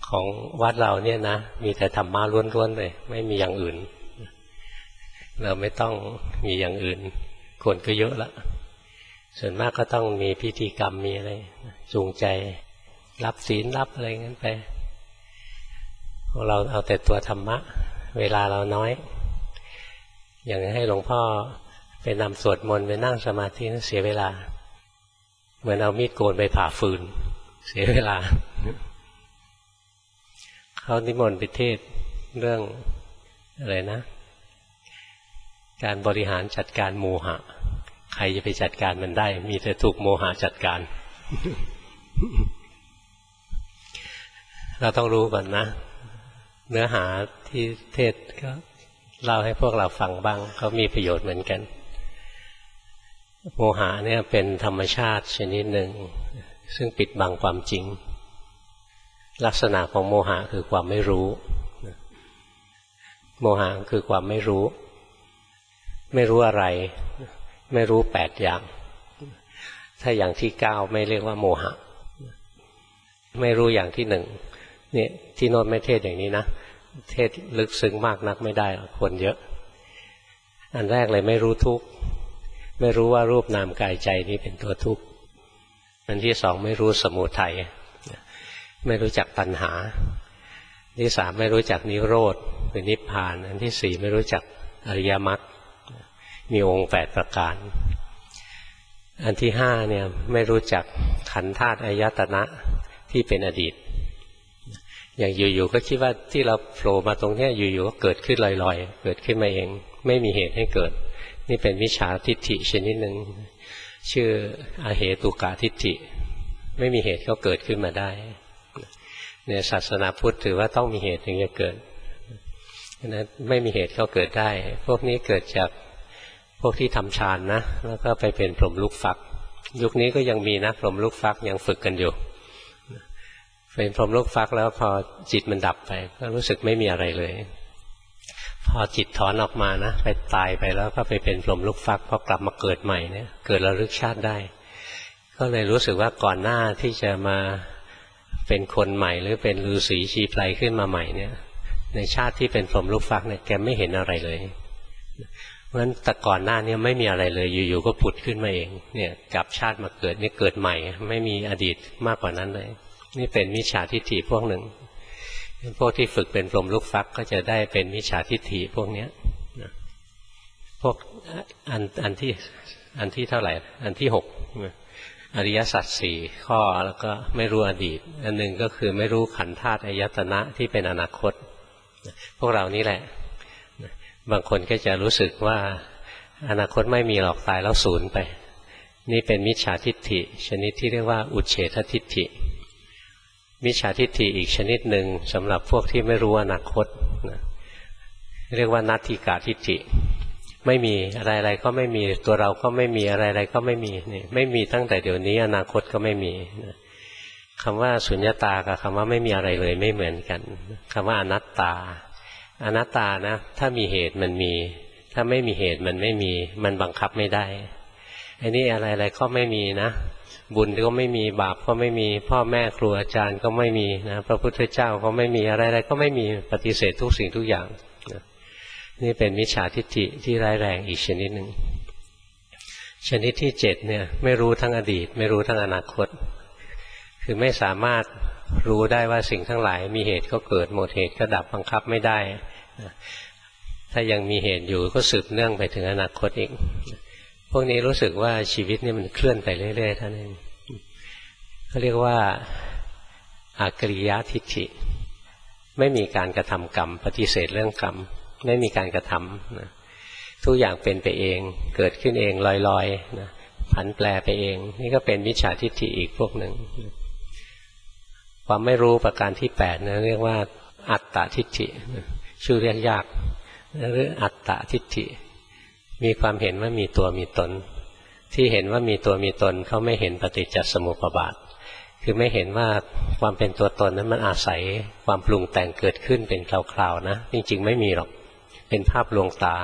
ของวัดเราเนี่ยนะมีแต่ธรรมะล้วนๆเลยไม่มีอย่างอื่นเราไม่ต้องมีอย่างอื่นคนก็เยอะละส่วนมากก็ต้องมีพิธีกรรมมีอะไรจูงใจรับศีลรับอะไรงั้นไปพวกเราเอาแต่ตัวธรรมะเวลาเราน้อยอย่างให้หลวงพ่อไปนำสวดมนต์ไปนั่งสมาธิเสียเวลาเหมือนเอามีดโกนไปผ่าฟืนเสียเวลาเขานิมนต์ไปเทศเรื่องอะไรนะการบริหารจัดการโมหะใครจะไปจัดการมันได้มีแต่ถูกโมหะจัดการ เราต้องรู้ก่อนนะเนื้อหาที่เทศก็เล่าให้พวกเราฟังบ้างเขามีประโยชน์เหมือนกันโมหะเนี่ยเป็นธรรมชาติชนิดหนึ่งซึ่งปิดบังความจริงลักษณะของโมหะคือความไม่รู้โมหะคือความไม่รู้ไม่รู้อะไรไม่รู้8อย่างถ้าอย่างที่9ไม่เรียกว่าโมหะไม่รู้อย่างที่1เนี่ยที่โน้นไม่เทศอย่างนี้นะเทศลึกซึ้งมากนักไม่ได้คนเยอะอันแรกเลยไม่รู้ทุกข์ไม่รู้ว่ารูปนามกายใจนี้เป็นตัวทุกข์อันที่2ไม่รู้สมุทัยไม่รู้จักตัณหาอันที่3ไม่รู้จักนิโรธคือนิพพานอันที่4ไม่รู้จักอริยมรรคมีองค์8ประการอันที่5เนี่ยไม่รู้จักขันธ์ธาตุอายตนะที่เป็นอดีตอย่างอยู่ๆก็คิดว่าที่เราโผล่มาตรงนี้อยู่ๆก็เกิดขึ้นลอยๆเกิดขึ้นมาเองไม่มีเหตุให้เกิดนี่เป็นมิจฉาทิฏฐิชนิดหนึ่งชื่ออเหตุกะทิฏฐิไม่มีเหตุก็เกิดขึ้นมาได้ในศาสนาพุทธถือว่าต้องมีเหตุถึงจะเกิดนั้นไม่มีเหตุก็เกิดได้พวกนี้เกิดจากพวกที่ทำฌานนะแล้วก็ไปเป็นพรหมลูกฟักยุคนี้ก็ยังมีนะพรหมลูกฟักยังฝึกกันอยู่เป็นพรหมลูกฟักแล้วพอจิตมันดับไปก็รู้สึกไม่มีอะไรเลยพอจิตถอนออกมานะไปตายไปแล้วก็ไปเป็นพรหมลูกฟักพอกลับมาเกิดใหม่เนี่ยเกิดระลึกชาติได้ก็เลยรู้สึกว่าก่อนหน้าที่จะมาเป็นคนใหม่หรือเป็นฤาษีชีไพรขึ้นมาใหม่เนี่ยในชาติที่เป็นพรหมลูกฟักเนี่ยแกไม่เห็นอะไรเลยเพราะฉะนั้นแต่ก่อนหน้านี้ไม่มีอะไรเลยอยู่ๆก็ผุดขึ้นมาเองเนี่ยกลับชาติมาเกิดนี่เกิดใหม่ไม่มีอดีตมากกว่านั้นเลยนี่เป็นมิจฉาทิฏฐิพวกหนึ่งพวกที่ฝึกเป็นพรหมลูกฟักก็จะได้เป็นมิจฉาทิฏฐิพวกนี้พวกอันที่เท่าไหร่อันที่6อริยสัจ4ข้อแล้วก็ไม่รู้อดีตอันหนึ่งก็คือไม่รู้ขันธ์ธาตุอายตนะที่เป็นอนาคตพวกเรานี่แหละบางคนก็จะรู้สึกว่าอนาคตไม่มีหรอกตายแล้วสูญไปนี่เป็นมิจฉาทิฏฐิชนิดที่เรียกว่าอุเฉททิฏฐิมิจฉาทิฏฐิอีกชนิดหนึ่งสำหรับพวกที่ไม่รู้อนาคตเรียกว่านัตถิกาทิฏฐิไม่มีอะไรๆก็ไม่มีตัวเราก็ไม่มีอะไรๆก็ไม่มีนี่ไม่มีตั้งแต่เดี๋ยวนี้อนาคตก็ไม่มีคำว่าสุญญตากับคำว่าไม่มีอะไรเลยไม่เหมือนกันคำว่าอนัตตาอนัตตานะถ้ามีเหตุมันมีถ้าไม่มีเหตุมันไม่มีมันบังคับไม่ได้ไอ้นี่อะไรๆก็ไม่มีนะบุญก็ไม่มีบาปก็ไม่มีพ่อแม่ครูอาจารย์ก็ไม่มีนะพระพุทธเจ้าก็ไม่มีอะไรๆก็ไม่มีปฏิเสธทุกสิ่งทุกอย่างนะนี่เป็นมิจฉาทิฏฐิที่ร้ายแรงอีกชนิดหนึ่งชนิดที่7เนี่ยไม่รู้ทั้งอดีตไม่รู้ทั้งอนาคตคือไม่สามารถรู้ได้ว่าสิ่งทั้งหลายมีเหตุก็เกิดหมดเหตุก็ดับบังคับไม่ได้นะถ้ายังมีเหตุอยู่ก็สืบเนื่องไปถึงอนาคตอีกพวกนี้รู้สึกว่าชีวิตนี่มันเคลื่อนไปเรื่อยๆท่านเองเขาเรียกว่าอากริยทิฏฐิไม่มีการกระทำกรรมปฏิเสธเรื่องกรรมไม่มีการกระทำนะทุกอย่างเป็นไปเองเกิดขึ้นเองลอยๆนะผันแปรไปเองนี่ก็เป็นมิจฉาทิฏฐิอีกพวกหนึ่งความไม่รู้ประการที่8นะเรียกว่าอัตตทิฏฐิชื่อเรียกยากหรืออัตตทิฏฐิมีความเห็นว่ามีตัวมีตนที่เห็นว่ามีตัวมีตนเขาไม่เห็นปฏิจจสมุปบาทคือไม่เห็นว่าความเป็นตัวตนนั้นมันอาศัยความปรุงแต่งเกิดขึ้นเป็นคราวๆนะจริงๆไม่มีหรอกเป็นภาพลวงตา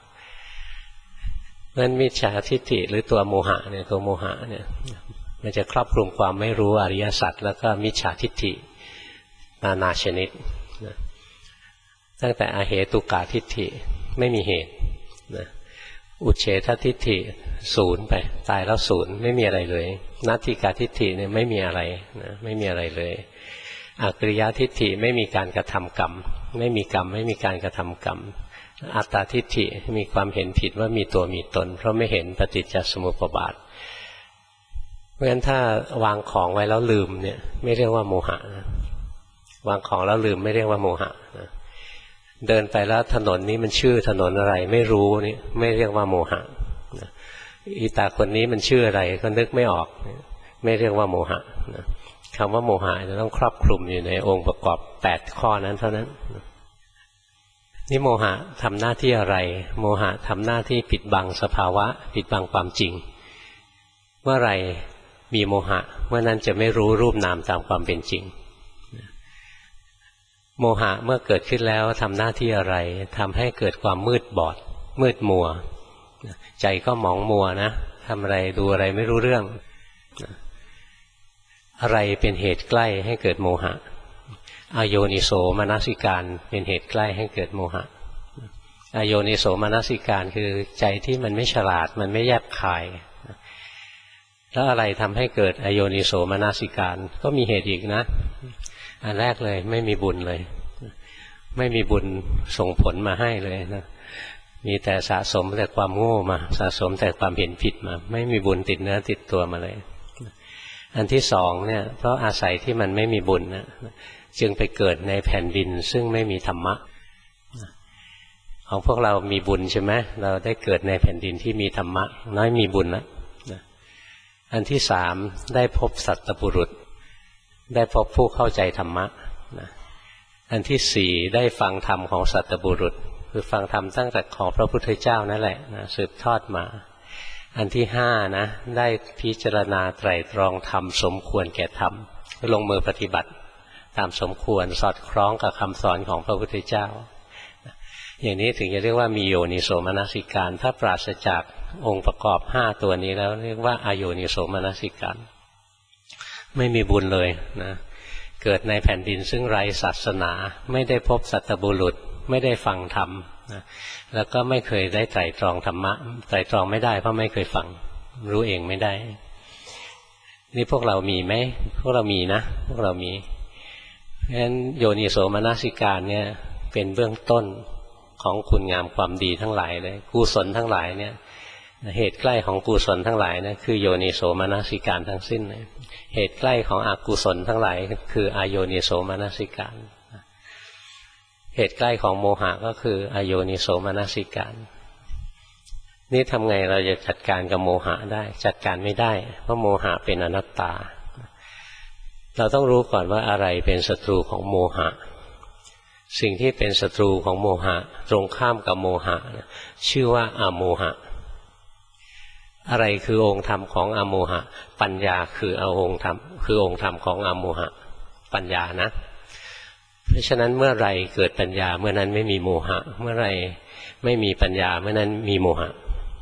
เพราะฉะนั้นมิจฉาทิฏฐิหรือตัวโมหะเนี่ยตัวโมหะเนี่ยมันจะครอบคลุมความไม่รู้อริยสัจแล้วก็มิจฉาทิฏฐินานาชนิดตั้งแต่อเหตุกาทิฏฐิไม่มีเหตุอุเฉททิฏฐิศูนย์ไปตายแล้วศูนย์ไม่มีอะไรเลยนัตถิกาทิฏฐิเนี่ยไม่มีอะไรนะไม่มีอะไรเลยอกริยทิฏฐิไม่มีการกระทำกรรมไม่มีกรรมไม่มีการกระทำกรรมอัตตาทิฏฐิมีความเห็นผิดว่ามีตัวมีตนเพราะไม่เห็นปฏิจจสมุปบาทเพราะฉะนั้นถ้าวางของไว้แล้วลืมเนี่ยไม่เรียกว่าโมหะนะวางของแล้วลืมไม่เรียกว่าโมหะนะเดินไปแล้วถนนนี้มันชื่อถนนอะไรไม่รู้นี่ไม่เรียกว่าโมหะนะอีตาคนนี้มันชื่ออะไรก็นึกไม่ออกไม่เรียกว่าโมหะนะคำว่าโมหะจะต้องครอบคลุมอยู่ในองค์ประกอบ8ข้อนั้นเท่านั้นนี่โมหะทำหน้าที่อะไรโมหะทำหน้าที่ปิดบังสภาวะปิดบังความจริงเมื่อไหร่มีโมหะเมื่อนั้นจะไม่รู้รูปนามตามความเป็นจริงโมหะเมื่อเกิดขึ้นแล้วทำหน้าที่อะไรทำให้เกิดความมืดบอดมืดมัวใจก็หมองมัวนะทำอะไรดูอะไรไม่รู้เรื่องอะไรเป็นเหตุใกล้ให้เกิดโมหะอโยนิโสมนสิการเป็นเหตุใกล้ให้เกิดโมหะอโยนิโสมนสิการคือใจที่มันไม่ฉลาดมันไม่แยบคายแล้วอะไรทำให้เกิดอโยนิโสมนสิการก็มีเหตุอีกนะอันแรกเลยไม่มีบุญเลยไม่มีบุญส่งผลมาให้เลยนะมีแต่สะสมแต่ความโง่มาสะสมแต่ความเห็นผิดมาไม่มีบุญติดเนื้อติดตัวมาเลยอันที่สองเนี่ยเพราะอาศัยที่มันไม่มีบุญนะจึงไปเกิดในแผ่นดินซึ่งไม่มีธรรมะของพวกเรามีบุญใช่ไหมเราได้เกิดในแผ่นดินที่มีธรรมะน้อยมีบุญแล้วอันที่สามได้พบสัตตบุรุษได้พบผู้เข้าใจธรรมะอันที่สี่ได้ฟังธรรมของสัตตบุรุษคือฟังธรรมตั้งแต่ของพระพุทธเจ้านั่นแหละนะสืบทอดมาอันที่ห้านะได้พิจารณาไตรตรองธรรมสมควรแก่ธรรมลงมือปฏิบัติตามสมควรสอดคล้องกับคำสอนของพระพุทธเจ้าอย่างนี้ถึงจะเรียกว่ามีโยนิโสมนสิการถ้าปราศจากองค์ประกอบ5ตัวนี้แล้วเรียกว่าอโยนิโสมนสิการไม่มีบุญเลยนะเกิดในแผ่นดินซึ่งไร้ศาสนาไม่ได้พบสัตบุรุษไม่ได้ฟังธรรมนะแล้วก็ไม่เคยได้ไตร่ตรองธรรมะไตร่ตรองไม่ได้เพราะไม่เคยฟังรู้เองไม่ได้นี่พวกเรามีไหมพวกเรามีนะพวกเรามีเพราะฉะนั้นโยนิโสมนสิการเนี่ยเป็นเบื้องต้นของคุณงามความดีทั้งหลายเลยกุศลทั้งหลายเนี่ยเหตุใกล้ของกุศลทั้งหลายนะคือโยนิโสมนสิการทั้งสิ้นเลยเหตุใกล้ของอกุศลทั้งหลายคืออโยนิโสมนสิการเหตุใกล้ของโมหะก็คืออโยนิโสมนสิการนี่ทำไงเราจะจัดการกับโมหะได้จัดการไม่ได้เพราะโมหะเป็นอนัตตาเราต้องรู้ก่อนว่าอะไรเป็นศัตรูของโมหะสิ่งที่เป็นศัตรูของโมหะตรงข้ามกับโมหะชื่อว่าอโมหะอะไรคือองค์ธรรมของอโมหะปัญญาคือองค์ธรรมคือองค์ธรรมของอโมหะปัญญานะเพราะฉะนั้นเมื่อไรเกิดปัญญาเมื่อนั้นไม่มีโมหะเมื่อไรไม่มีปัญญาเมื่อนั้นมีโมหะ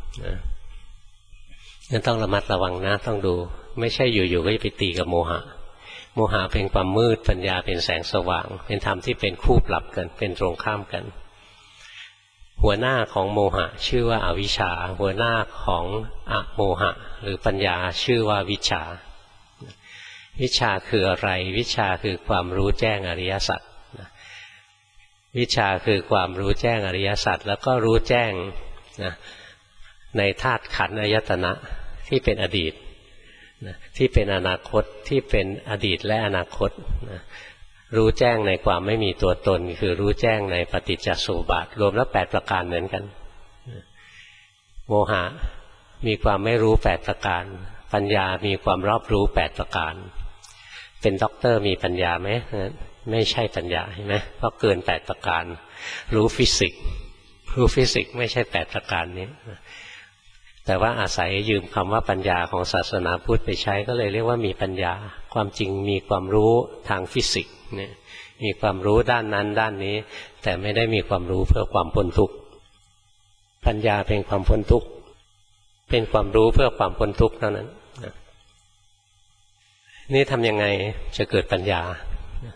นั่นต้องระมัดระวังนะต้องดูไม่ใช่อยู่ๆก็จะไปตีกับโมหะโมหะเป็นความมืดปัญญาเป็นแสงสว่างเป็นธรรมที่เป็นคู่ปรับกันเป็นตรงข้ามกันหัวหน้าของโมหะชื่อว่าอวิชชาหัวหน้าของอโมหะหรือปัญญาชื่อว่าวิชชาวิชชาคืออะไรวิชชาคือความรู้แจ้งอริยสัจวิชชาคือความรู้แจ้งอริยสัจแล้วก็รู้แจ้งในธาตุขันธ์อายตนะที่เป็นอดีตที่เป็นอนาคตที่เป็นอดีตและอนาคตรู้แจ้งในความไม่มีตัวตนคือรู้แจ้งในปฏิจจสมุปบาทรวมแล้ว8ประการเหมือนกันโมหะมีความไม่รู้8ประการปัญญามีความรอบรู้8ประการเป็นด็อกเตอร์มีปัญญาไหมไม่ใช่ปัญญาใช่ไหมเพราะเกิน8ประการรู้ฟิสิกส์ไม่ใช่8ประการนี้แต่ว่าอาศัยยืมคำว่าปัญญาของศาสนาพุทธไปใช้ก็เลยเรียกว่ามีปัญญาความจริงมีความรู้ทางฟิสิกส์เนี่ยมีความรู้ด้านนั้นด้านนี้แต่ไม่ได้มีความรู้เพื่อความพ้นทุกข์ปัญญาเป็นความพ้นทุกข์เป็นความรู้เพื่อความพ้นทุกข์เท่านั้นนี่ทำยังไงจะเกิดปัญญา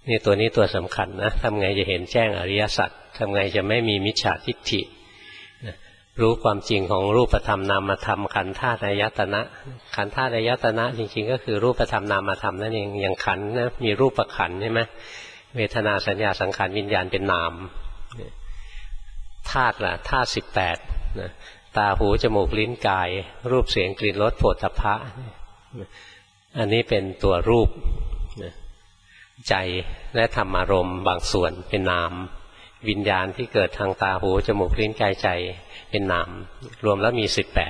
นี่ตัวนี้ตัวสำคัญนะทำไงจะเห็นแจ้งอริยสัจทำไงจะไม่มีมิจฉาทิฏฐิรู้ความจริงของรูปธรรมนามธรรมขันธ์ธาตุอายตนะขันธ์ธาตุอายตนะจริงๆก็คือรูปธรรมนามธรรมนั่นเองอย่างขันธ์นะมีรูปขันธ์ใช่ไหมเวทนาสัญญาสังขารวิญญาณเป็นนามธาตุล่ะธาตุ18นะตาหูจมูกลิ้นกายรูปเสียงกลิ่นรสโผฏฐัพพะอันนี้เป็นตัวรูปใจและธรรมารมณ์บางส่วนเป็นนามวิญญาณที่เกิดทางตาหูจมูกลิ้นกายใจเป็นนามรวมแล้วมี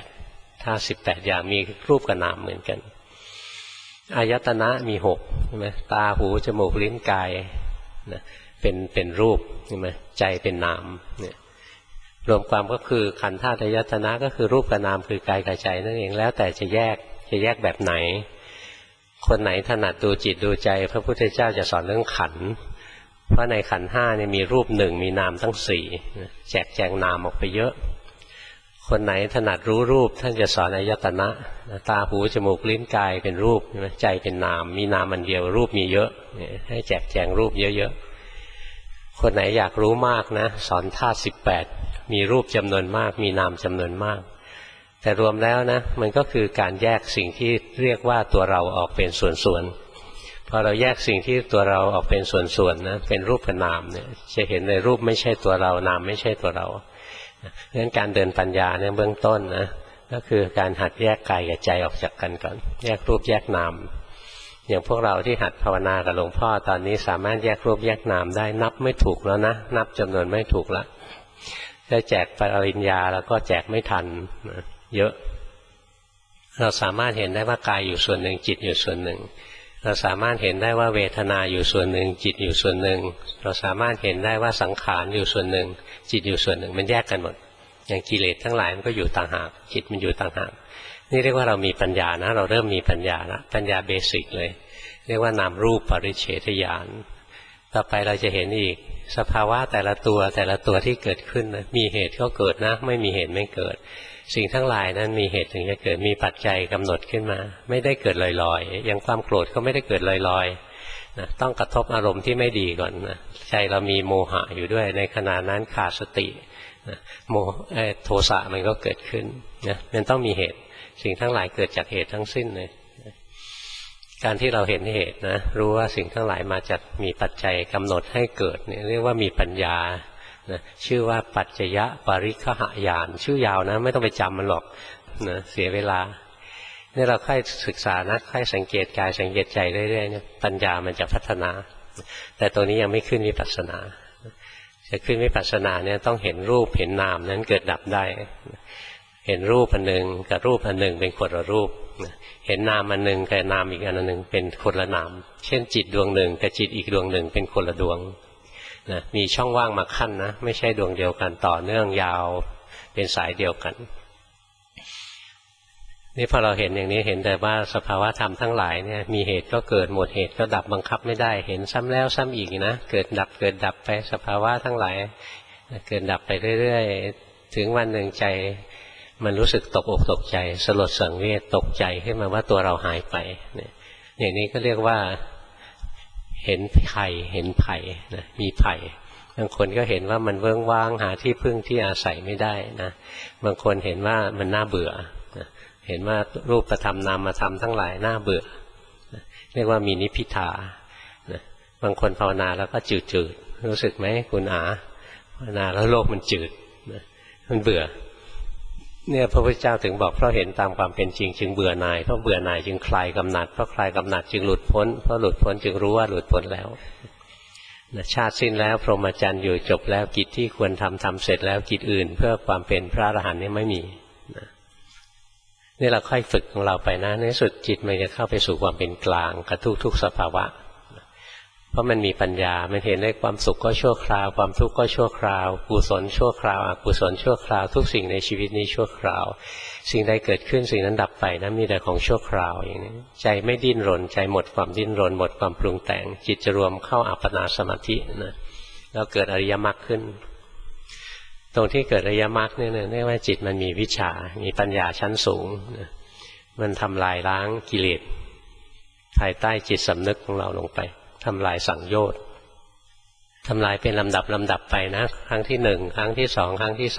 18ถ้า18อย่างมีรูปกับนามเหมือนกันอายตนะมี6ใช่ไหมตาหูจมูกลิ้นกายเป็นรูปใช่ไหมใจเป็นนามเนี่ยรวมความก็คือขันธ์ธาตุอายตนะก็คือรูปกับนามคือกายกับใจนั่นเองแล้วแต่จะแยกแบบไหนคนไหนถนัดดูจิตดูใจพระพุทธเจ้าจะสอนเรื่องขันธ์เพราะในขันธ์5เนี่ยมีรูป1มีนามทั้ง4แจกแจงนามออกไปเยอะคนไหนถนัดรู้รูปท่านจะสอนอายตนะตาหูจมูกลิ้นกายเป็นรูปใจเป็นนามมีนามอันเดียวรูปมีเยอะให้แจกแจงรูปเยอะๆคนไหนอยากรู้มากนะสอนธาตุ18มีรูปจำนวนมากมีนามจำนวนมากแต่รวมแล้วนะมันก็คือการแยกสิ่งที่เรียกว่าตัวเราออกเป็นส่วนๆพอเราแยกสิ่งที่ตัวเราออกเป็นส่วนๆนะเป็นรูปกับนามเนี่ยจะเห็นในรูปไม่ใช่ตัวเรานามไม่ใช่ตัวเราเพราะฉะนั้นการเดินปัญญาเนี่ยเบื้องต้นนะก็คือการหัดแยกกายกับใจออกจากกันก่อนแยกรูปแยกนามอย่างพวกเราที่หัดภาวนากับหลวงพ่อตอนนี้สามารถแยกรูปแยกนามได้นับไม่ถูกแล้วนะนับจำนวนไม่ถูกแล้วถ้าแจกปริญญาแล้วก็แจกไม่ทันเยอะเราสามารถเห็นได้ว่ากายอยู่ส่วนหนึ่งจิตอยู่ส่วนหนึ่งเราสามารถเห็นได้ว่าเวทนาอยู่ส่วนหนึ่งจิตอยู่ส่วนหนึ่งเราสามารถเห็นได้ว่าสังขารอยู่ส่วนหนึ่งจิตอยู่ส่วนหนึ่งมันแยกกันหมดอย่างกิเลสทั้งหลายมันก็อยู่ต่างหากจิตมันอยู่ต่างหากนี่เรียกว่าเรามีปัญญานะเราเริ่มมีปัญญาละปัญญาเบสิกเลยเรียกว่านามรูปปริเฉทญาณต่อไปเราจะเห็นอีกสภาวะแต่ละตัวที่เกิดขึ้นนะมีเหตุก็เกิดนะไม่มีเหตุไม่เกิดสิ่งทั้งหลายนั้นมีเหตุถึงจะเกิดมีปัจจัยกำหนดขึ้นมาไม่ได้เกิดลอยๆอย่างความโกรธก็ไม่ได้เกิดลอยๆนะต้องกระทบอารมณ์ที่ไม่ดีก่อนนะใจเรามีโมหะอยู่ด้วยในขณะนั้นขาดสตินะโทสะมันก็เกิดขึ้นนะมันต้องมีเหตุสิ่งทั้งหลายเกิดจากเหตุทั้งสิ้นเลยการที่เราเห็นเหตุนะรู้ว่าสิ่งทั้งหลายมาจากมีปัจจัยกำหนดให้เกิดเนี่ยเรียกว่ามีปัญญานะชื่อว่าปัจจยปริคหญาณชื่อยาวนะไม่ต้องไปจำมันหรอกนะเสียเวลานี่เราค่อยศึกษานะค่อยสังเกตกายสังเกตใจเรื่อยๆเนี่ยปัญญามันจะพัฒนาแต่ตัวนี้ยังไม่ขึ้นวิปัสสนาจะขึ้นวิปัสสนาเนี่ยต้องเห็นรูปเห็นนามนั้นเกิดดับได้เห็นรูปอันหนึ่งกับรูปอันหนึ่งเป็นคนละรูปเห็นนามอันหนึ่งกับนามอีกอันหนึ่งเป็นคนละนามเช่นจิตดวงหนึ่งกับจิตอีกดวงหนึ่งเป็นคนละดวงนะมีช่องว่างมาขั้นนะไม่ใช่ดวงเดียวกันต่อเนื่องยาวเป็นสายเดียวกันนี่พอเราเห็นอย่างนี้เห็นแต่ว่าสภาวะธรรมทั้งหลายเนี่ยมีเหตุก็เกิดหมดเหตุก็ดับบังคับไม่ได้เห็นซ้ำแล้วซ้ำอีกนะเกิดดับไปสภาวะทั้งหลายเกิดดับไปเรื่อยๆถึงวันหนึ่งใจมันรู้สึกตกอกตกใจสลดสังเวชตกใจขึ้นมาว่าตัวเราหายไปเนี่ยอย่างนี้ก็เรียกว่าเห็นไผ่นะมีไผ่บางคนก็เห็นว่ามันเวิ้งว้างหาที่พึ่งที่อาศัยไม่ได้นะบางคนเห็นว่ามันน่าเบื่อนะเห็นว่ารูปธรรมนามธรรมทั้งหลายน่าเบื่อนะเรียกว่ามีนิพพิทานะบางคนภาวนาแล้วก็จืดรู้สึกไหมคุณอาภาวนาแล้วโลกมันจืดนะมันเบื่อเนี่ยพระพุทธเจ้าถึงบอกเพราะเห็นตามความเป็นจริงจึงเบื่อหน่ายเพราะเบื่อหน่ายจึงคลายกำหนัดเพราะคลายกำหนัดจึงหลุดพ้นเพราะหลุดพ้นจึงรู้ว่าหลุดพ้นแล้วชาติสิ้นแล้วพรหมจรรย์อยู่จบแล้วกิจที่ควรทำเสร็จแล้วกิจอื่นเพื่อความเป็นพระอรหันต์นี่ไม่มีนี่เราค่อยฝึกของเราไปนะในสุดจิตมันจะเข้าไปสู่ความเป็นกลางกับทุกสภาวะเพราะมันมีปัญญามันเห็นได้ความสุขก็ชั่วคราวความทุกข์ก็ชั่วคราวกุศลชั่วคราวอกุศลชั่วคราวทุกสิ่งในชีวิตนี้ชั่วคราวสิ่งใดเกิดขึ้นสิ่งนั้นดับไปนะมีแต่ของชั่วคราวอย่างนี้ใจไม่ดิ้นรนใจหมดความดิ้นรนหมดความปรุงแต่งจิตจะรวมเข้าอัปปนาสมาธินะแล้วเกิดอริยมรรคขึ้นตรงที่เกิดอริยมรรคเนี่ยเรียกว่าจิตมันมีวิชามีปัญญาชั้นสูงมันทำลายล้างกิเลสภายใต้จิตสำนึกของเราลงไปทำลายสังโยชน์ทำลายเป็นลำดับไปนะครั้งที่1ครั้งที่2ครั้งที่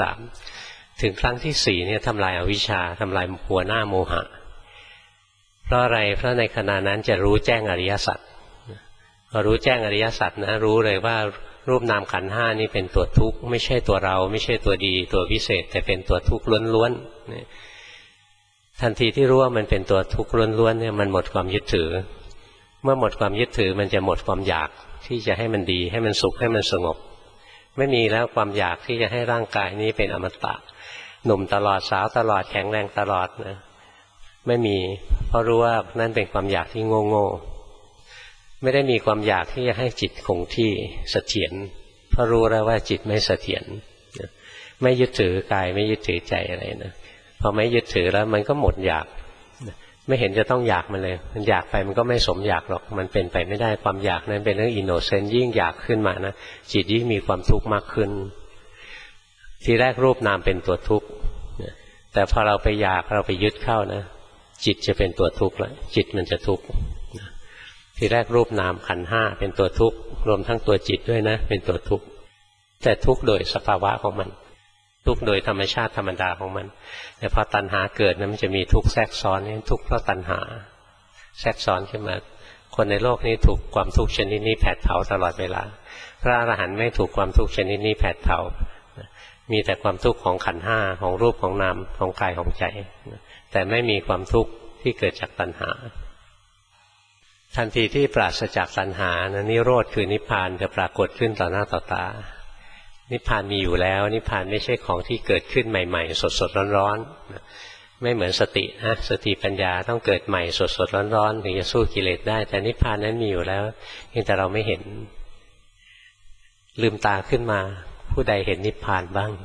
3ถึงครั้งที่4เนี่ยทำลายอวิชชาทำลายหัวหน้าโมหะเพราะอะไรเพราะในขณะนั้นจะรู้แจ้งอริยสัจพอรู้แจ้งอริยสัจนะรู้เลยว่ารูปนามขันธ์5นี่เป็นตัวทุกข์ไม่ใช่ตัวเราไม่ใช่ตัวดีตัววิเศษแต่เป็นตัวทุกข์ล้วนๆทันทีที่รู้ว่ามันเป็นตัวทุกข์ล้วนๆเนี่ยมันหมดความยึดถือเมื่อหมดความยึดถือมันจะหมดความอยากที่จะให้มันดีให้มันสุขให้มันสงบไม่มีแล้วความอยากที่จะให้ร่างกายนี้เป็นอมตะหนุ่มตลอดสาวตลอดแข็งแรงตลอดนะไม่มีเพราะรู้ว่านั่นเป็นความอยากที่โง่ไม่ได้มีความอยากที่จะให้จิตคงที่เสถียรเพราะรู้แล้วว่าจิตไม่เสถียรไม่ยึดถือกายไม่ยึดถือใจอะไรนะพอไม่ยึดถือแล้วมันก็หมดอยากไม่เห็นจะต้องอยากมันเลยมันอยากไปมันก็ไม่สมอยากหรอกมันเป็นไปไม่ได้ความอยากนั้นเป็นเรื่องอินโนเซนต์ยิ่งอยากขึ้นมานะจิตยิ่งมีความทุกข์มากขึ้นทีแรกรูปนามเป็นตัวทุกข์แต่พอเราไปอยากเราไปยึดเข้านะจิตจะเป็นตัวทุกข์แล้วจิตมันจะทุกข์ทีแรกรูปนามขันธ์5เป็นตัวทุกข์รวมทั้งตัวจิตด้วยนะเป็นตัวทุกข์แต่ทุกข์โดยสภาวะของมันทุกข์โดยธรรมชาติธรรมดาของมันแต่พอตัณหาเกิดนะมันจะมีทุกข์แทรกซ้อนนี่ทุกข์เพราะตัณหาแทรกซ้อนขึ้นมาคนในโลกนี้ถูกความทุกข์ชนิดนี้แผดเผาตลอดเวลาพระอรหันต์ไม่ถูกความทุกข์ชนิดนี้แผดเผามีแต่ความทุกข์ของขันธ์5ของรูปของนามของกายของใจแต่ไม่มีความทุกข์ที่เกิดจากตัณหาทันทีที่ปราศจากตัณหานะนิโรธคือนิพพานจะปรากฏขึ้นต่อหน้าต่อตานิพพานมีอยู่แล้วนิพพานไม่ใช่ของที่เกิดขึ้นใหม่ๆสดๆร้อนๆไม่เหมือนสตินะสติปัญญาต้องเกิดใหม่สดๆร้อนๆถึงจะสู้กิเลสได้แต่นิพพานนั้นมีอยู่แล้วเพียงแต่เราไม่เห็นลืมตาขึ้นมาผู้ใดเห็นนิพพานบ้าง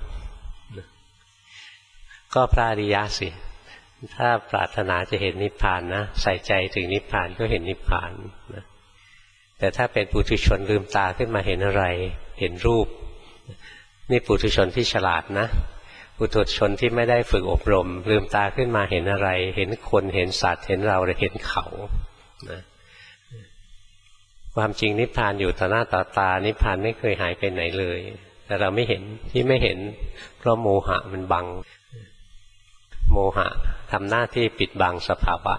ก็พระอริยะสิถ้าปรารถนาจะเห็นนิพพานนะใส่ใจถึงนิพพานก็เห็นนิพพานนะแต่ถ้าเป็นปุถุชนลืมตาขึ้นมาเห็นอะไรเห็นรูปนี่ปุถุชนที่ฉลาดนะปุถุชนที่ไม่ได้ฝึกอบรมลืมตาขึ้นมาเห็นอะไรเห็นคนเห็นสัตว์เห็นเราหรือเห็นเขานะความจริงนิพพานอยู่ต่อหน้าต่อตานิพพานไม่เคยหายไปไหนเลยแต่เราไม่เห็นที่ไม่เห็นเพราะโมหะมันบังโมหะทำหน้าที่ปิดบังสภาวะ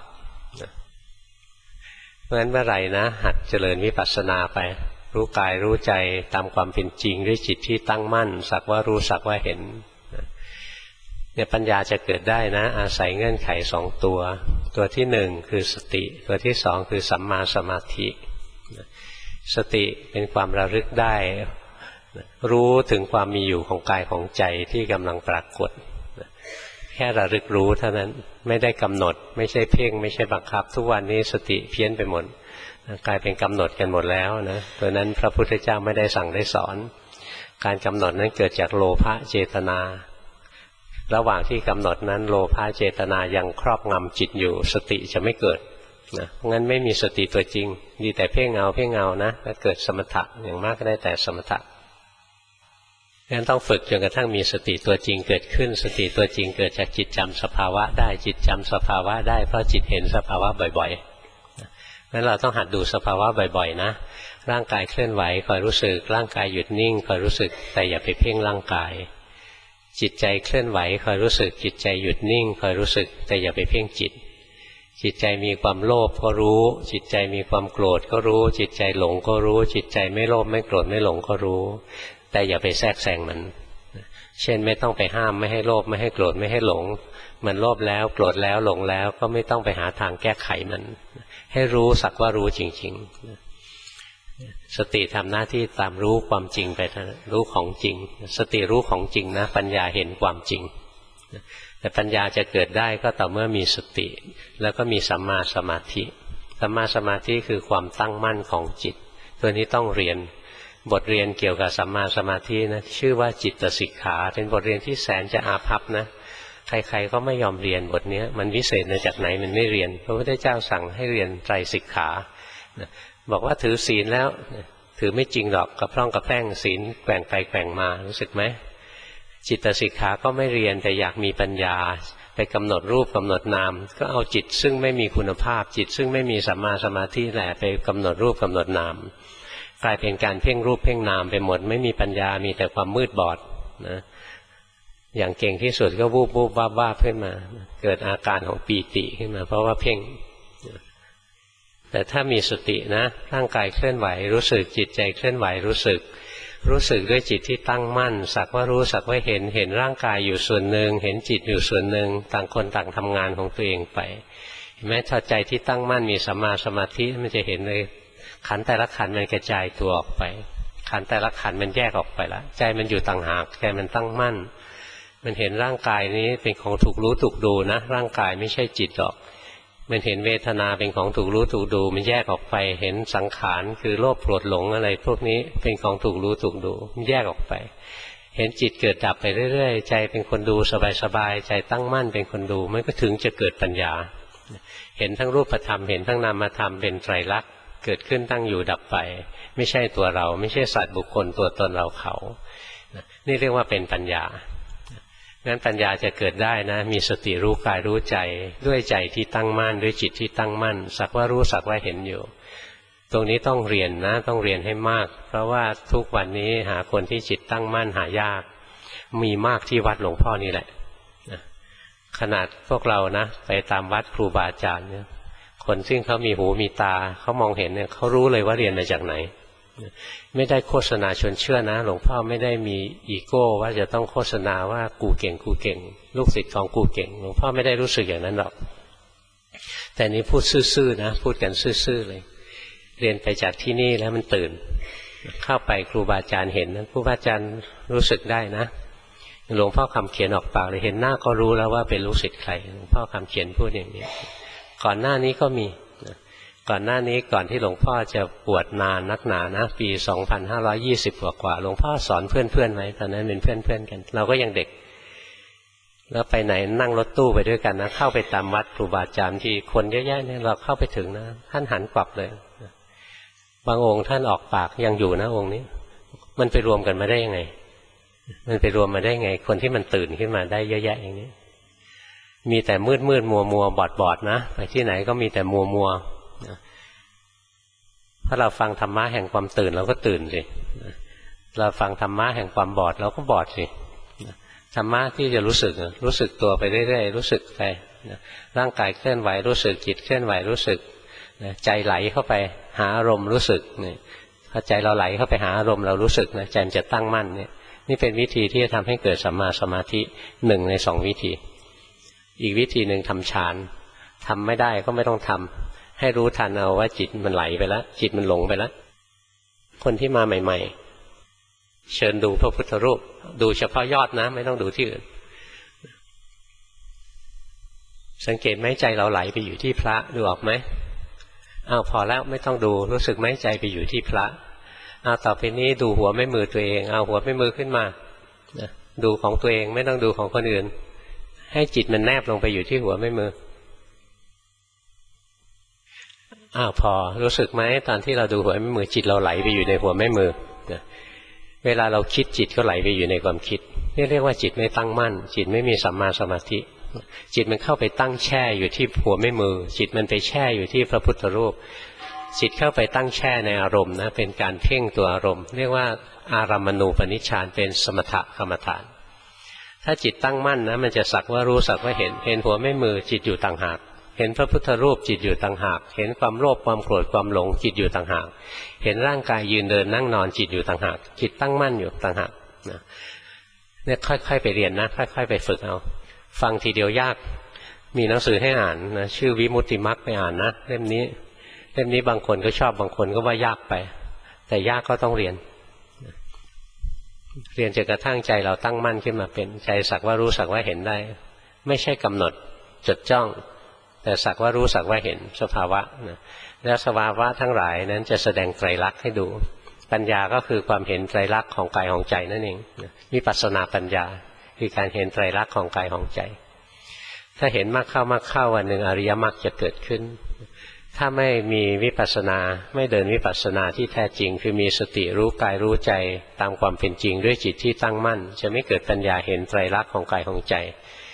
เพราะฉะนั้นเมื่อไหร่นะหัดเจริญวิปัสสนาไปรู้กายรู้ใจตามความเป็นจริงด้วยจิตที่ตั้งมั่นสักว่ารู้สักว่าเห็นเนี่ยปัญญาจะเกิดได้นะอาศัยเงื่อนไข2ตัวตัวที่1คือสติตัวที่2คือสัมมาสมาธิสติเป็นความระลึกได้รู้ถึงความมีอยู่ของกายของใจที่กำลังปรากฏแค่ระลึกรู้เท่านั้นไม่ได้กำหนดไม่ใช่เพ่งไม่ใช่บังคับทุกวันนี้สติเพี้ยนไปหมดกลายเป็นกำหนดกันหมดแล้วนะตัวนั้นพระพุทธเจ้าไม่ได้สั่งได้สอนการกำหนดนั้นเกิดจากโลภะเจตนาระหว่างที่กำหนดนั้นโลภะเจตนายังครอบงำจิตอยู่สติจะไม่เกิดนะงั้นไม่มีสติตัวจริงดีแต่เพ่งเอานะก็เกิดสมถะอย่างมากก็ได้แต่สมถะงั้นต้องฝึกจนกระทั่งมีสติตัวจริงเกิดขึ้นสติตัวจริงเกิดจากจิตจำสภาวะได้จิตจำสภาวะได้เพราะจิตเห็นสภาวะบ่อยๆงั้นเราต้องหัดดูสภาวะบ่อยๆนะร่างกายเคลื่อนไหวคอยรู้สึกร่างกายหยุดนิ่งคอยรู้สึกแต่อย่าไปเพ่งร่างกายจิตใจเคลื่อนไหวคอยรู้สึกจิตใจหยุดนิ่งคอยรู้สึกแต่อย่าไปเพ่งจิตจิตใจมีความโลภก็รู้จิตใจมีความโกรธก็รู้จิตใจหลงก็รู้จิตใจไม่โลภไม่โกรธไม่หลงก็รู้แต่อย่าไปแทรกแซงมันเช่นไม่ต้องไปห้ามไม่ให้โลภไม่ให้โกรธไม่ให้หลงมันโลภแล้วโกรธแล้วหลงแล้วก็ไม่ต้องไปหาทางแก้ไขมันให้รู้สักว่ารู้จริงๆสติทำหน้าที่ตามรู้ความจริงไปรู้ของจริงสติรู้ของจริงนะปัญญาเห็นความจริงแต่ปัญญาจะเกิดได้ก็ต่อเมื่อมีสติแล้วก็มีสัมมาสมาธิสัมมาสมาธิคือความตั้งมั่นของจิตตัวนี้ต้องเรียนบทเรียนเกี่ยวกับสัมมาสมาธินะชื่อว่าจิตสิกขาเป็นบทเรียนที่แสนจะอาภัพนะใครๆก็ไม่ยอมเรียนบทนี้มันวิเศษมาจากไหนมันไม่เรียนพระพุทธเจ้าสั่งให้เรียนไตรสิกขาบอกว่าถือศีลแล้วถือไม่จริงหรอกกระพร่องกระแพร่งศีลแกว่งไปแกว่งมารู้สึกไหมจิตสิกขาก็ไม่เรียนแต่อยากมีปัญญาไปกำหนดรูปกำหนดนามก็เอาจิตซึ่งไม่มีคุณภาพจิตซึ่งไม่มีสัมมาสมาธิแหละไปกำหนดรูปกำหนดนามกลายเป็นการเพ่งรูปเพ่งนามไปหมดไม่มีปัญญามีแต่ความมืดบอดนะอย่างเก่งที่สุดก็วูบวูบวาบวาบขึ้นมาเกิดอาการของปีติขึ้นมาเพราะว่าเพ่งแต่ถ้ามีสตินะร่างกายเคลื่อนไหวรู้สึกจิตใจเคลื่อนไหวรู้สึกด้วยจิตที่ตั้งมั่นสักว่ารู้สักว่าเห็นร่างกายอยู่ส่วนหนึ่งเห็นจิตอยู่ส่วนหนึ่งต่างคนต่างทำงานของตัวเองไปเห็นไหมถ้าใจที่ตั้งมั่นมีสัมมาสมาธิมันจะเห็นเลยขันธ์แต่ละขันธ์มันกระจายตัวออกไปขันธ์แต่ละขันธ์มันแยกออกไปแล้วใจมันอยู่ต่างหากใจมันตั้งมั่นมันเห็นร่างกายนี้เป็นของถูกรู้ถูกดูนะร่างกายไม่ใช่จิตหรอกมันเห็นเวทนาเป็นของถูกรู้ถูกดูมันแยกออกไปเห็นสังขารคือโลภโกรธหลงอะไรพวกนี้เป็นของถูกรู้ถูกดูมันแยกออกไปเห็นจิตเกิดดับไปเรื่อยๆใจเป็นคนดูสบายๆใจตั้งมั่นเป็นคนดูมันก็ถึงจะเกิดปัญญาเห็นทั้งรูปธรรมเห็นทั้งนามธรรมเป็นไตรลักษณ์เกิดขึ้นตั้งอยู่ดับไปไม่ใช่ตัวเราไม่ใช่สัตว์บุคคลตัวตนเราเขานี่เรียกว่าเป็นปัญญางั้นปัญญาจะเกิดได้นะมีสติรู้กายรู้ใจด้วยใจที่ตั้งมั่นด้วยจิตที่ตั้งมั่นสักว่ารู้สักว่าเห็นอยู่ตรงนี้ต้องเรียนนะต้องเรียนให้มากเพราะว่าทุกวันนี้หาคนที่จิตตั้งมั่นหายากมีมากที่วัดหลวงพ่อนี่แหละขนาดพวกเรานะไปตามวัดครูบาอาจารย์เนี่ยคนซึ่งเขามีหูมีตาเขามองเห็นเนี่ยเขารู้เลยว่าเรียนมาจากไหนไม่ได้โฆษณาชวนเชื่อนะหลวงพ่อไม่ได้มีอีโก้ว่าจะต้องโฆษณาว่ากูเก่งลูกศิษย์ของกูเก่งหลวงพ่อไม่ได้รู้สึกอย่างนั้นหรอกแต่นี้พูดซื่อๆนะพูดกันซื่อๆเลยเรียนไปจากที่นี่แล้วมันตื่นเข้าไปครูบาอาจารย์เห็นนะครูบาอาจารย์รู้สึกได้นะหลวงพ่อคำเขียนออกปากเลยเห็นหน้าก็รู้แล้วว่าเป็นลูกศิษย์ใครหลวงพ่อคำเขียนพูดอย่างนี้ก่อนหน้านี้ก็มีก่อนหน้านี้ก่อนที่หลวงพ่อจะบวชนานนักหนานะปี2520กว่าหลวงพ่อสอนเพื่อนๆไว้ตอนนั้นเป็นเพื่อนๆกันเราก็ยังเด็กแล้วไปไหนนั่งรถตู้ไปด้วยกันนะเข้าไปตามวัดครูบาอาจารย์ที่คนเยอะแยะเนี่ยเราเข้าไปถึงนะท่านหันกลับเลยบางองค์ท่านออกปากยังอยู่นะองค์นี้มันไปรวมกันมาได้ยังไงมันไปรวมมาได้ไงคนที่มันตื่นขึ้นมาได้เยอะแยะอย่างนี้มีแต่มืดมัวบอดนะไปที่ไหนก็มีแต่มัวถ้าเราฟังธรรมะแห่งความตื่นเราก็ตื่นสิเราฟังธรรมะแห่งความบอดเราก็บอดสิธรรมะที่จะรู้สึกตัวไปเรื่อยๆรู้สึกไปร่างกายเคลื่อนไหวรู้สึกจิตเคลื่อนไหวรู้สึกใจไหลเข้าไปหาอารมณ์รู้สึกพอใจเราไหลเข้าไปหาอารมณ์เรารู้สึกนะใจมันจะตั้งมั่นนี่เป็นวิธีที่จะทำให้เกิดสัมมาสมาธิ1 ใน 2วิธีอีกวิธีหนึ่งทำฌานทำไม่ได้ก็ไม่ต้องทำให้รู้ทันเอาว่าจิตมันไหลไปแล้วจิตมันหลงไปแล้วคนที่มาใหม่ๆเชิญดูพระพุทธรูปดูเฉพาะยอดนะไม่ต้องดูที่อื่นสังเกตไหมใจเราไหลไปอยู่ที่พระดูออกไหมอ้าวพอแล้วไม่ต้องดูรู้สึกไหมใจไปอยู่ที่พระอ้าวต่อไปนี้ดูหัวไม่มือตัวเองเอาหัวไม่มือขึ้นมาดูของตัวเองไม่ต้องดูของคนอื่นให้จิตมันแนบลงไปอยู่ที่หัวไม่มืออ้าวพอรู้สึกไหมตอนที่เราดูหัวไม่มือจิตเราไหลไปอยู่ในหัวไม่มือเวลาเราคิดจิตก็ไหลไปอยู่ในความคิดนี่เรียกว่าจิตไม่ตั้งมั่นจิตไม่มีสัมมาสมาธิจิตมันเข้าไปตั้งแช่อยู่ที่หัวไม่มือจิตมันไปแช่อยู่ที่พระพุทธรูปจิตเข้าไปตั้งแช่ในอารมณ์นะเป็นการเพ่งตัวอารมณ์เรียกว่าอารัมมณูปนิชฌานเป็นสมถกรรมฐานถ้าจิตตั้งมั่นนะมันจะสักว่ารู้สักว่าเห็นหัวไม่มือจิตอยู่ต่างหากเห็นพระพุทธรูปจิตอยู่ต่างหากเห็นความโลภความโกรธความหลงจิตอยู่ต่างหากเห็นร่างกายยืนเดินนั่งนอนจิตอยู่ต่างหากจิตตั้งมั่นอยู่ต่างหากนะเนี่ยค่อยๆไปเรียนนะค่อยๆไปฝึกเอาฟังทีเดียวยากมีหนังสือให้อ่านนะชื่อวิมุตติมรรคไปอ่านนะเล่มนี้บางคนก็ชอบบางคนก็ว่ายากไปแต่ยากก็ต้องเรียนจนกระทั่งใจเราตั้งมั่นขึ้นมาเป็นใจสักว่ารู้สักว่าเห็นได้ไม่ใช่กำหนดจดจ้องแต่สักว่ารู้สักว่าเห็นสภาวะนะแล้วสภาวะทั้งหลายนั้นจะแสดงไตรลักษณ์ให้ดูปัญญาก็คือความเห็นไตรลักษณ์ของกายของใจนั่นเองวิปัสสนาปัญญาคือการเห็นไตรลักษณ์ของกายของใจถ้าเห็นมากเข้าวันหนึ่งอริยมรรคจะเกิดขึ้นถ้าไม่มีวิปัสสนาไม่เดินวิปัสสนาที่แท้จริงคือมีสติรู้กายรู้ใจตามความเป็นจริงด้วยจิตที่ตั้งมั่นจะไม่เกิดปัญญาเห็นไตรลักษณ์ของกายของใจ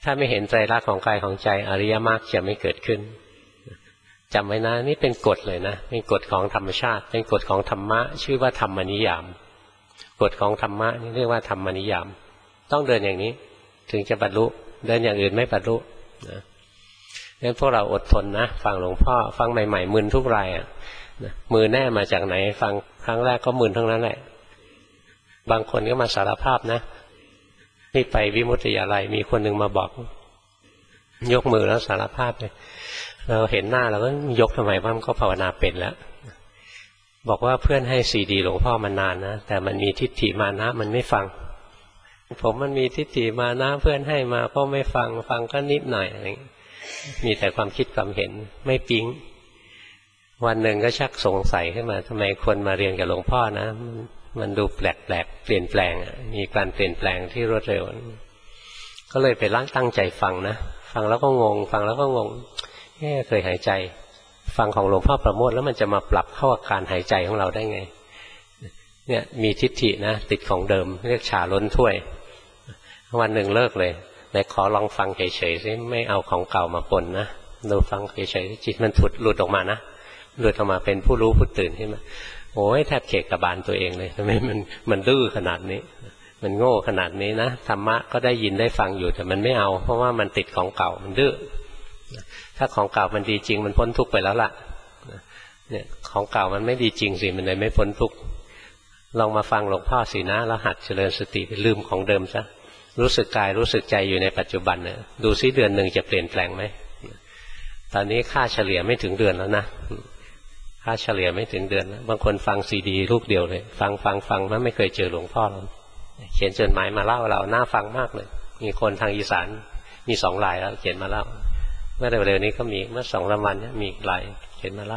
ถ้าไม่เห็นไตรลักษณ์ของกายของใจอริยมรรคจะไม่เกิดขึ้นจำไว้นะนี่เป็นกฎเลยนะเป็นกฎของธรรมชาติเป็นกฎของธรรมะชื่อว่าธรรมนิยามกฎของธรรมะนี่เรียกว่าธรรมนิยามต้องเดินอย่างนี้ถึงจะบรรลุเดินอย่างอื่นไม่บรรลุนะงั้นพวกเราอดทนนะฟังหลวงพ่อฟังใหม่ๆมึนทุกรายอ่ะมือแน่มาจากไหนฟังครั้งแรกก็มึนทั้งนั้นแหละบางคนก็มาสารภาพนะนี่ไปวิมุตติยาลัยมีคนหนึ่งมาบอกยกมือแล้วสารภาพเลยเราเห็นหน้าเราก็ยกทำไมว่ามันก็ภาวนาเป็นแล้วบอกว่าเพื่อนให้ซีดีหลวงพ่อมานานนะแต่มันมีทิฏฐิมานะมันไม่ฟังผมมันมีทิฏฐิมานะเพื่อนให้มาก็ไม่ฟังฟังก็นิดหน่อยอะไรมีแต่ความคิดความเห็นไม่ปิ๊งวันหนึ่งก็ชักสงสัยขึ้นมาทำไมคนมาเรียนกับหลวงพ่อนะมันดูแปลกเปลี่ยนแปลงมีการเปลี่ยนแปลงที่รวดเร็วก็เลยไปตั้งใจฟังนะฟังแล้วก็งงฟังแล้วก็งงเคยหายใจฟังของหลวงพ่อประโมทแล้วมันจะมาปรับเข้ากับการหายใจของเราได้ไงเนี่ยมีทิฏฐินะติดของเดิมเรียกฉาล้นถ้วยวันหนึ่งเลิกเลยไหนขอลองฟังเฉยๆซิไม่เอาของเก่ามาปนนะดูฟังเฉยๆจิตมันหลุดออกมานะหลุดออกมาเป็นผู้รู้ผู้ตื่นขึ้นมาโอ้ยแทบเขกกระบาลตัวเองเลยทำไมมันดื้อขนาดนี้มันโง่ขนาดนี้นะธรรมะก็ได้ยินได้ฟังอยู่แต่มันไม่เอาเพราะว่ามันติดของเก่ามันดื้อถ้าของเก่ามันดีจริงมันพ้นทุกข์ไปแล้วล่ะเนี่ยของเก่ามันไม่ดีจริงสิมันเลยไม่พ้นทุกข์ลองมาฟังหลวงพ่อสินะแล้วหัดเจริญสติไปลืมของเดิมซะรู้สึกกายรู้สึกใจอยู่ในปัจจุบันเนี่ยดูซิเดือนหนึ่งจะเปลี่ยนแปลงไหมตอนนี้ค่าเฉลี่ยไม่ถึงเดือนแล้วนะค่าเฉลี่ยไม่ถึงเดือนบางคนฟังซีดีลูกเดียวเลยฟังมันไม่เคยเจอหลวงพ่อเลยเขียนจดหมายมาเล่าเราน่าฟังมากเลยมีคนทางอีสานมี2 รายแล้วเขียนมาเล่าเมื่อเร็วๆนี้ก็มีเมื่อ2-3 วันมีอีกรายเขียนมาเล่า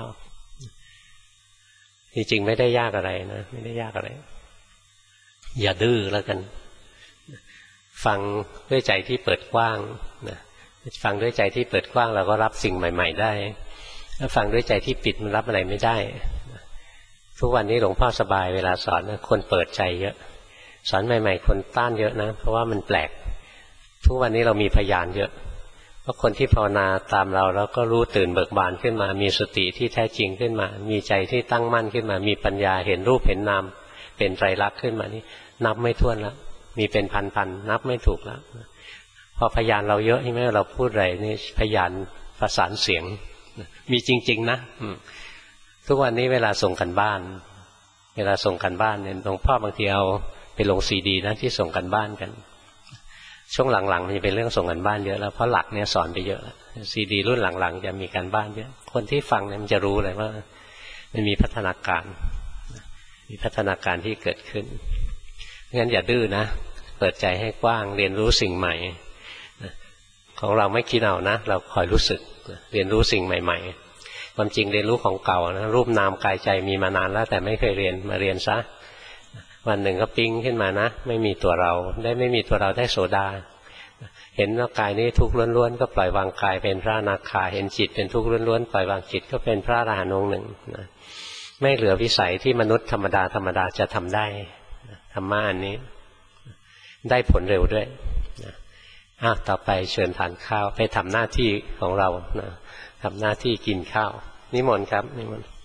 จริงๆไม่ได้ยากอะไรนะไม่ได้ยากอะไรอย่าดื้อแล้วกันฟังด้วยใจที่เปิดกว้างนะฟังด้วยใจที่เปิดกว้างเราก็รับสิ่งใหม่ๆได้ถ้าฟังด้วยใจที่ปิดมันรับอะไรไม่ได้ทุกวันนี้หลวงพ่อสบายเวลาสอนคนเปิดใจเยอะสอนใหม่ๆคนต้านเยอะนะเพราะว่ามันแปลกทุกวันนี้เรามีพยานเยอะเพราะคนที่ภาวนาตามเราแล้วก็รู้ตื่นเบิกบานขึ้นมามีสติที่แท้จริงขึ้นมามีใจที่ตั้งมั่นขึ้นมามีปัญญาเห็นรูปเห็นนามเป็นไตรลักษณ์ขึ้นมานี่นับไม่ถ้วนแล้วมีเป็นพันนับไม่ถูกแล้วพอพยานเราเยอะใช่ไหมเราพูดอะไรนี่พยานประสานเสียงมีจริงๆนะทุกวันนี้เวลาส่งกันบ้านเนี่ยหลวงพ่อบางทีเอาไปลงซีดีนะที่ส่งกันบ้านกันช่วงหลังๆมันจะเป็นเรื่องส่งกันบ้านเยอะแล้วเพราะหลักเนี่ยสอนไปเยอะแล้วซีดีรุ่นหลังๆจะมีการบ้านเยอะคนที่ฟังเนี่ยมันจะรู้เลยว่ามันมีพัฒนาการที่เกิดขึ้นงั้นอย่าดื้อนะเปิดใจให้กว้างเรียนรู้สิ่งใหม่ของเราไม่คิดเอานะเราคอยรู้สึกเรียนรู้สิ่งใหม่ๆความจริงเรียนรู้ของเก่านะรูปนามกายใจมีมานานแล้วแต่ไม่เคยเรียนมาเรียนซะวันหนึ่งก็ปิ๊งขึ้นมานะไม่มีตัวเราได้โสดาเห็นว่ากายนี้ทุกข์ล้วนๆก็ปล่อยวางกายเป็นพระอนาคาเห็นจิตเป็นทุกข์ล้วนๆปล่อยวางจิตก็เป็นพระอรหันต์องค์หนึ่งนะไม่เหลือวิสัยที่มนุษย์ธรรมดาจะทำได้ธรรมะอันนี้ได้ผลเร็วด้วยนะต่อไปเชิญทานข้าวไปทำหน้าที่ของเรานะทำหน้าที่กินข้าวนิมนต์ครับนิมนต์